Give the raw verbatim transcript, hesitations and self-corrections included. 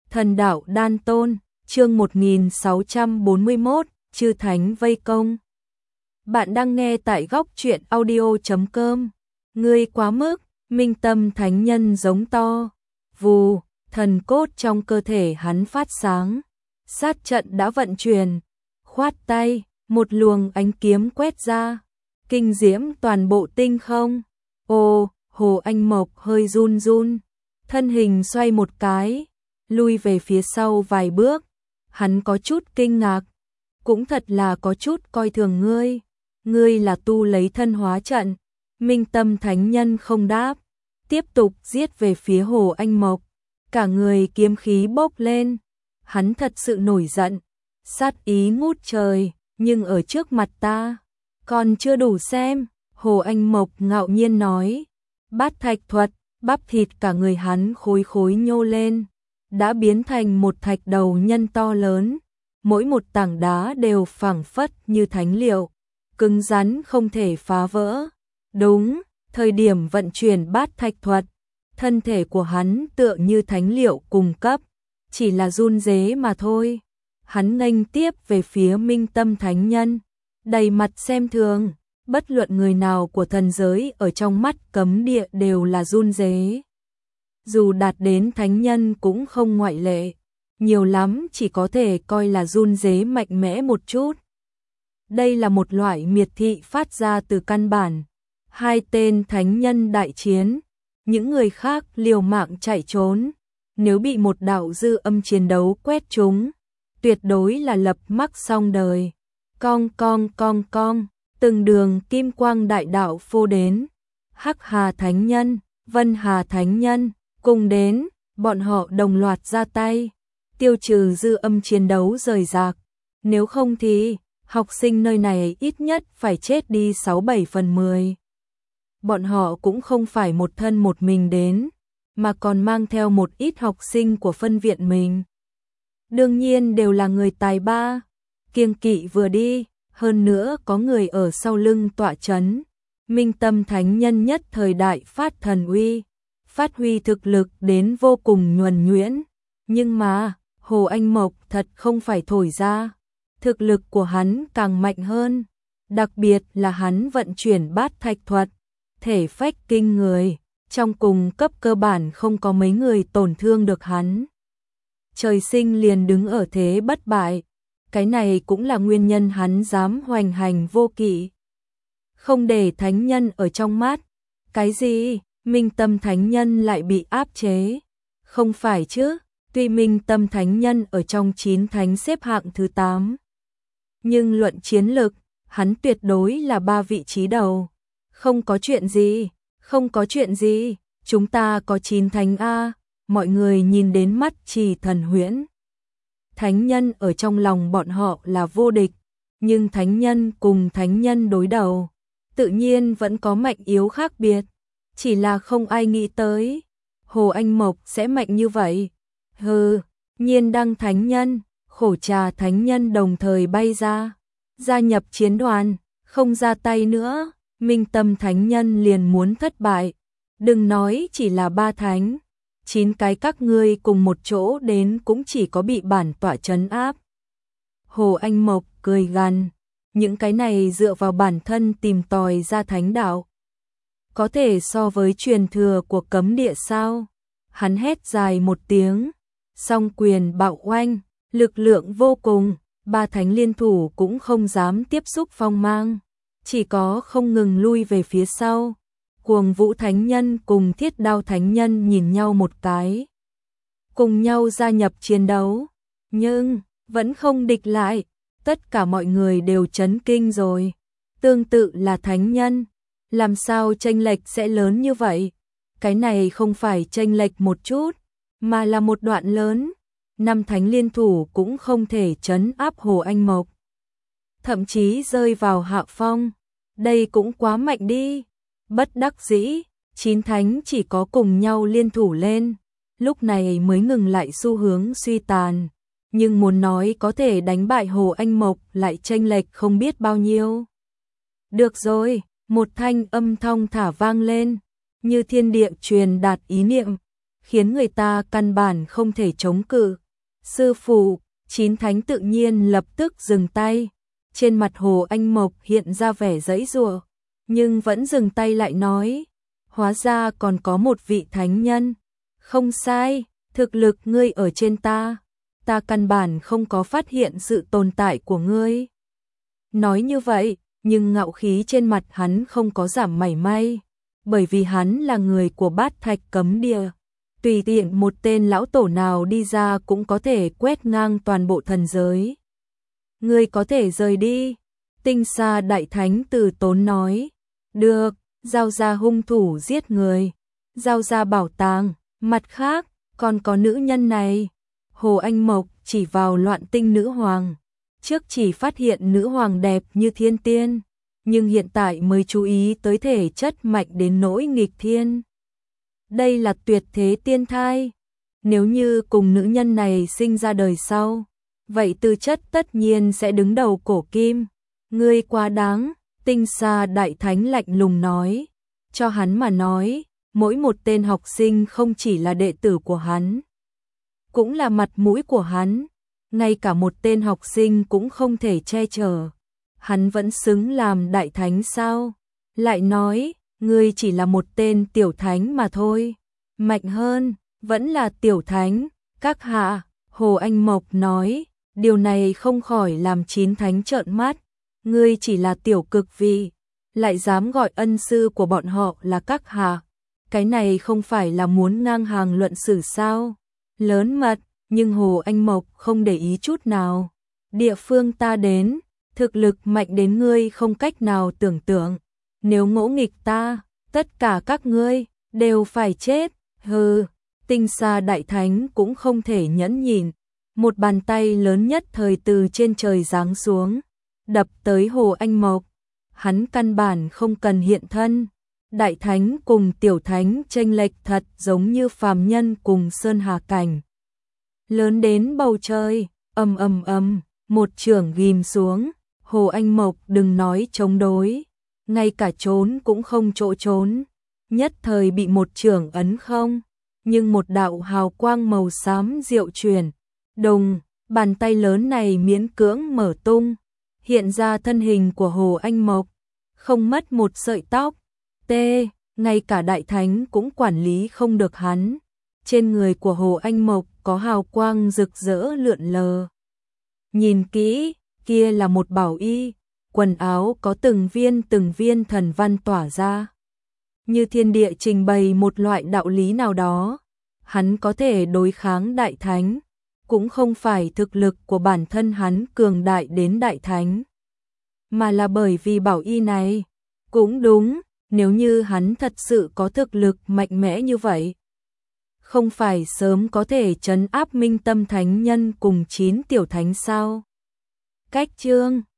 Thần đạo đan tôn, chương một nghìn sáu trăm bốn mươi mốt, chư thánh vây công. Bạn đang nghe tại góc truyện audio chấm com. Ngươi quá mức, minh tâm thánh nhân giống to. Vù, thần cốt trong cơ thể hắn phát sáng. Sát trận đã vận chuyển. Khoát tay, một luồng ánh kiếm quét ra. Kinh diễm toàn bộ tinh không. Ồ, Hồ Anh Mộc hơi run run. Thân hình xoay một cái, lui về phía sau vài bước. Hắn có chút kinh ngạc. Cũng thật là có chút coi thường ngươi. Ngươi là tu lấy thân hóa trận. Minh tâm thánh nhân không đáp. Tiếp tục giết về phía Hồ Anh Mộc. Cả người kiếm khí bốc lên. Hắn thật sự nổi giận. Sát ý ngút trời. Nhưng ở trước mặt ta còn chưa đủ xem. Hồ Anh Mộc ngạo nhiên nói. Bát thạch thuật. Bắp thịt cả người hắn khối khối nhô lên. Đã biến thành một thạch đầu nhân to lớn. Mỗi một tảng đá đều phảng phất như thánh liệu. Cứng rắn không thể phá vỡ. Đúng, thời điểm vận chuyển bát thạch thuật. Thân thể của hắn tựa như thánh liệu cùng cấp. Chỉ là run rế mà thôi. Hắn nghênh tiếp về phía minh tâm thánh nhân. Đầy mặt xem thường. Bất luận người nào của thần giới ở trong mắt cấm địa đều là run rế. Dù đạt đến thánh nhân cũng không ngoại lệ. Nhiều lắm chỉ có thể coi là run rế mạnh mẽ một chút. Đây là một loại miệt thị phát ra từ căn bản. Hai tên thánh nhân đại chiến. Những người khác liều mạng chạy trốn. Nếu bị một đạo dư âm chiến đấu quét trúng, tuyệt đối là lập mắc xong đời. Cong cong cong cong. Từng đường kim quang đại đạo phô đến. Hắc Hà Thánh Nhân, Vân Hà Thánh Nhân, cùng đến, bọn họ đồng loạt ra tay. Tiêu trừ dư âm chiến đấu rời rạc. Nếu không thì, học sinh nơi này ít nhất phải chết đi sáu bảy phần mười. Bọn họ cũng không phải một thân một mình đến, mà còn mang theo một ít học sinh của phân viện mình. Đương nhiên đều là người tài ba. Kiêng kỵ vừa đi. Hơn nữa có người ở sau lưng tọa chấn. Minh tâm thánh nhân nhất thời đại phát thần uy. Phát huy thực lực đến vô cùng nhuần nhuyễn. Nhưng mà, Hồ Anh Mộc thật không phải thổi ra. Thực lực của hắn càng mạnh hơn. Đặc biệt là hắn vận chuyển bát thạch thuật. Thể phách kinh người. Trong cùng cấp cơ bản không có mấy người tổn thương được hắn. Trời sinh liền đứng ở thế bất bại. Cái này cũng là nguyên nhân hắn dám hoành hành vô kỵ. Không để thánh nhân ở trong mắt. Cái gì? Minh tâm thánh nhân lại bị áp chế. Không phải chứ, tuy minh tâm thánh nhân ở trong chín thánh xếp hạng thứ tám. Nhưng luận chiến lực, hắn tuyệt đối là ba vị trí đầu. Không có chuyện gì, không có chuyện gì, chúng ta có chín thánh A, mọi người nhìn đến mắt Trì Thần Huyễn. Thánh nhân ở trong lòng bọn họ là vô địch, nhưng thánh nhân cùng thánh nhân đối đầu, tự nhiên vẫn có mạnh yếu khác biệt, chỉ là không ai nghĩ tới, Hồ Anh Mộc sẽ mạnh như vậy. Hừ, Nhiên Đăng thánh nhân, Khổ Trà thánh nhân đồng thời bay ra, gia nhập chiến đoàn, không ra tay nữa, Minh tâm thánh nhân liền muốn thất bại, đừng nói chỉ là ba thánh. Chín cái các ngươi cùng một chỗ đến cũng chỉ có bị bản tọa trấn áp. Hồ Anh Mộc cười gằn, những cái này dựa vào bản thân tìm tòi ra thánh đạo. Có thể so với truyền thừa của cấm địa sao? Hắn hét dài một tiếng, song quyền bạo oanh, lực lượng vô cùng, ba thánh liên thủ cũng không dám tiếp xúc phong mang, chỉ có không ngừng lui về phía sau. Cuồng Vũ Thánh Nhân cùng Thiết Đao Thánh Nhân nhìn nhau một cái. Cùng nhau gia nhập chiến đấu. Nhưng, vẫn không địch lại. Tất cả mọi người đều chấn kinh rồi. Tương tự là Thánh Nhân. Làm sao chênh lệch sẽ lớn như vậy? Cái này không phải chênh lệch một chút, mà là một đoạn lớn. Năm Thánh liên thủ cũng không thể trấn áp Hồ Anh Mộc. Thậm chí rơi vào hạ phong. Đây cũng quá mạnh đi. Bất đắc dĩ, chín thánh chỉ có cùng nhau liên thủ lên, lúc này mới ngừng lại xu hướng suy tàn. Nhưng muốn nói có thể đánh bại Hồ Anh Mộc lại chênh lệch không biết bao nhiêu. Được rồi, một thanh âm thong thả vang lên, như thiên địa truyền đạt ý niệm, khiến người ta căn bản không thể chống cự. Sư phụ, chín thánh tự nhiên lập tức dừng tay. Trên mặt Hồ Anh Mộc hiện ra vẻ giãy giụa, nhưng vẫn dừng tay lại nói, hóa ra còn có một vị thánh nhân. Không sai, thực lực ngươi ở trên ta, ta căn bản không có phát hiện sự tồn tại của ngươi. Nói như vậy, nhưng ngạo khí trên mặt hắn không có giảm mảy may, bởi vì hắn là người của Bát Thạch Cấm Địa. Tùy tiện một tên lão tổ nào đi ra cũng có thể quét ngang toàn bộ thần giới. Ngươi có thể rời đi. Tinh Sa Đại Thánh từ tốn nói. Được, giao ra hung thủ giết người, giao ra bảo tàng, mặt khác, còn có nữ nhân này. Hồ Anh Mộc chỉ vào Loạn Tinh nữ hoàng. Trước chỉ phát hiện nữ hoàng đẹp như thiên tiên, nhưng hiện tại mới chú ý tới thể chất mạnh đến nỗi nghịch thiên. Đây là tuyệt thế tiên thai. Nếu như cùng nữ nhân này sinh ra đời sau, vậy tư chất tất nhiên sẽ đứng đầu cổ kim. Ngươi quá đáng, Tinh Sa Đại Thánh lạnh lùng nói. Cho hắn mà nói, mỗi một tên học sinh không chỉ là đệ tử của hắn, cũng là mặt mũi của hắn. Ngay cả một tên học sinh cũng không thể che chở. Hắn vẫn xứng làm đại thánh sao? Lại nói, ngươi chỉ là một tên tiểu thánh mà thôi. Mạnh hơn, vẫn là tiểu thánh. Các hạ, Hồ Anh Mộc nói, điều này không khỏi làm chín thánh trợn mắt. Ngươi chỉ là tiểu cực vị, lại dám gọi ân sư của bọn họ là các hạ. Cái này không phải là muốn ngang hàng luận xử sao? Lớn mật. Nhưng Hồ Anh Mộc không để ý chút nào. Địa phương ta đến, thực lực mạnh đến ngươi không cách nào tưởng tượng. Nếu ngỗ nghịch ta, tất cả các ngươi đều phải chết. Hừ, Tinh Sa Đại Thánh cũng không thể nhẫn nhịn. Một bàn tay lớn nhất thời từ trên trời giáng xuống, đập tới Hồ Anh Mộc. Hắn căn bản không cần hiện thân. Đại Thánh cùng Tiểu Thánh chênh lệch thật giống như phàm nhân cùng sơn hà cảnh. Lớn đến bầu trời, ầm ầm ầm, một chưởng ghim xuống. Hồ Anh Mộc đừng nói chống đối, ngay cả trốn cũng không chỗ trốn. Nhất thời bị một chưởng ấn không, nhưng một đạo hào quang màu xám diệu truyền. Đùng, bàn tay lớn này miễn cưỡng mở tung, hiện ra thân hình của Hồ Anh Mộc, không mất một sợi tóc. T, ngay cả Đại Thánh cũng quản lý không được hắn. Trên người của Hồ Anh Mộc có hào quang rực rỡ lượn lờ. Nhìn kỹ, kia là một bảo y, quần áo có từng viên từng viên thần văn tỏa ra. Như thiên địa trình bày một loại đạo lý nào đó, hắn có thể đối kháng Đại Thánh, cũng không phải thực lực của bản thân hắn cường đại đến Đại Thánh, mà là bởi vì bảo y này. Cũng đúng, nếu như hắn thật sự có thực lực mạnh mẽ như vậy, không phải sớm có thể trấn áp Minh Tâm Thánh Nhân cùng chín tiểu thánh sao? Cách chương